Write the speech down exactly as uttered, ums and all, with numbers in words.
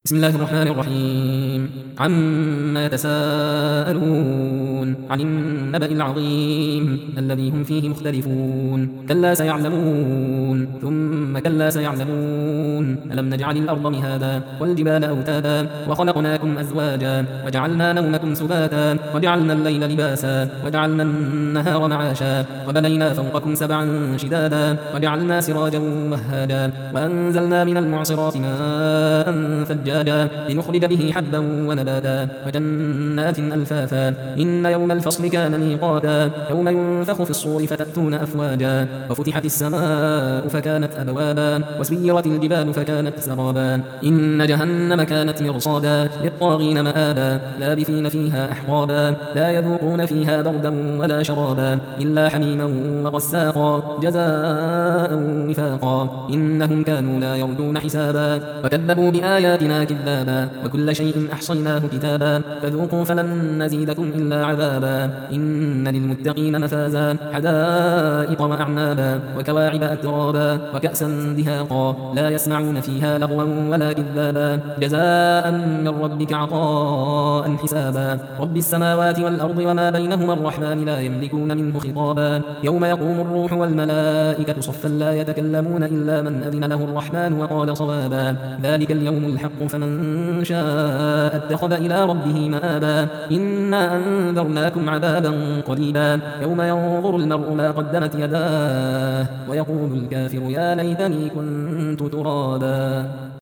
بسم الله الرحمن الرحيم عما يتساءلون عن النبأ العظيم الذي هم فيه مختلفون كلا سيعلمون ثم كلا سيعلمون ألم نجعل الأرض مهادا والجبال أوتادا وخلقناكم أزواجا وجعلنا نومكم سباتا وجعلنا الليل لباسا وجعلنا النهار معاشا وبنينا فوقكم سبعا شدادا وجعلنا سراجا وهاجا وأنزلنا من المعصرات ماء ثجاجا لنخرج به حبا ونباتا وجنات ألفافا إن يوم الفصل كان ميقاتا يوم ينفخ في الصور فتأتون أفواجا وفتحت السماء فكانت أبوابا وسيرت الجبال فكانت سرابا إن جهنم كانت مرصادا للطاغين مآبا لابثين فيها أحقابا لا يذوقون فيها بردا ولا شرابا إلا حميما وغساقا جزاء وفاقا إنهم كانوا لا يرجون حسابا وكذبوا بآياتنا كذابا وكل شيء أحصيناه كتابا فذوقوا فلن نزيدكم إلا عذابا إن للمتقين مفازا حدائق وأعنابا وكواعب أترابا وكأسا دهاقا لا يسمعون فيها لغوا ولا كذابا جزاء من ربك عطاء حسابا رب السماوات والأرض وما بينهما الرحمن لا يملكون منه خطابا يوم يقوم الروح والملائكة صفا لا يتكلمون إلا من أذن له الرحمن وقال صوابا ذلك اليوم الحق فمن شاء اتخذ إلى ربه مآبا إنا أنذرناكم عذابا قريبا يوم ينظر المرء ما قدمت يداه ويقول الكافر يا ليتني كنت ترابا.